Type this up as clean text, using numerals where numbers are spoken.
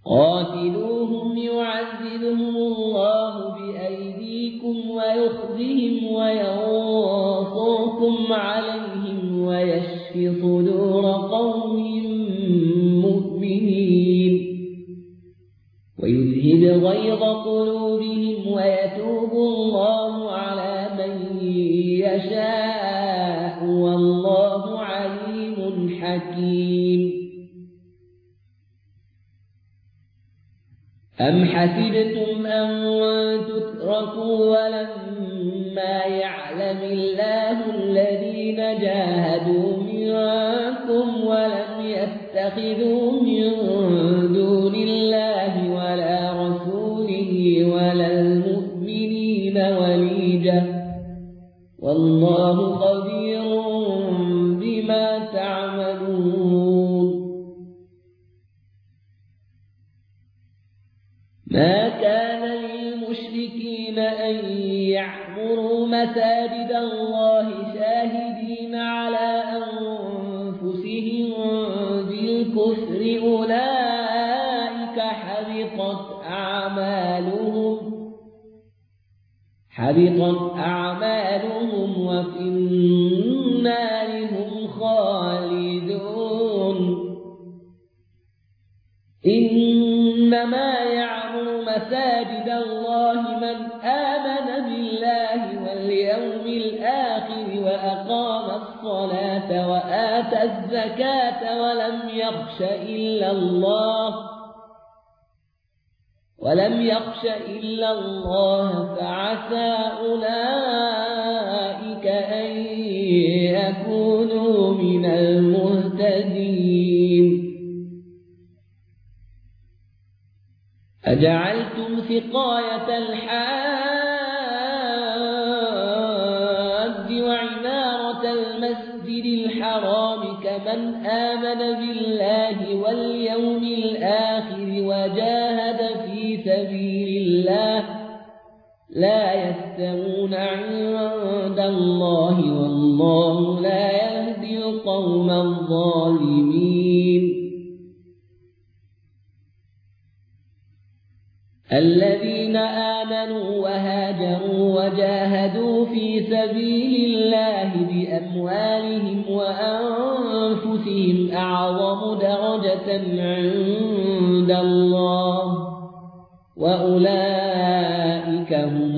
قاتلوهم يعذبهم الله بأيديكم ويخزهم وينصركم عليهم ويشف صدور قوم مؤمنين ويذهب غيظ قلوبهم ويتوب الله على من يشاء والله عليم حكيم. أم حسبتم أن تتركوا ولما يعلم الله الذين جاهدوا منكم ولم يتخذوا من دون الله ولا رسوله ولا المؤمنين وليجة والله خبير بما تعملون. ما كان للمشركين أن يعمروا مساجد الله شاهدين على أنفسهم بالكفر أولئك حبطت أعمالهم وفي النار هم خالدون. إنما يعمر مساجد الله من آمن بالله واليوم الآخر وأقام الصلاة وآتى الزكاة ولم يخش إلا الله فعسى أولئك أن يكونوا من المهتدين. أجعلتم سقاية الحاج وعمارة المسجد الحرام كمن آمن بالله واليوم الآخر وجاهد في سبيل الله لا يستوون عند الله والله لا يهدي القوم الظالمين. الذين آمنوا وهاجروا وجاهدوا في سبيل الله بأموالهم وأنفسهم أعظم درجة عند الله وأولئك هم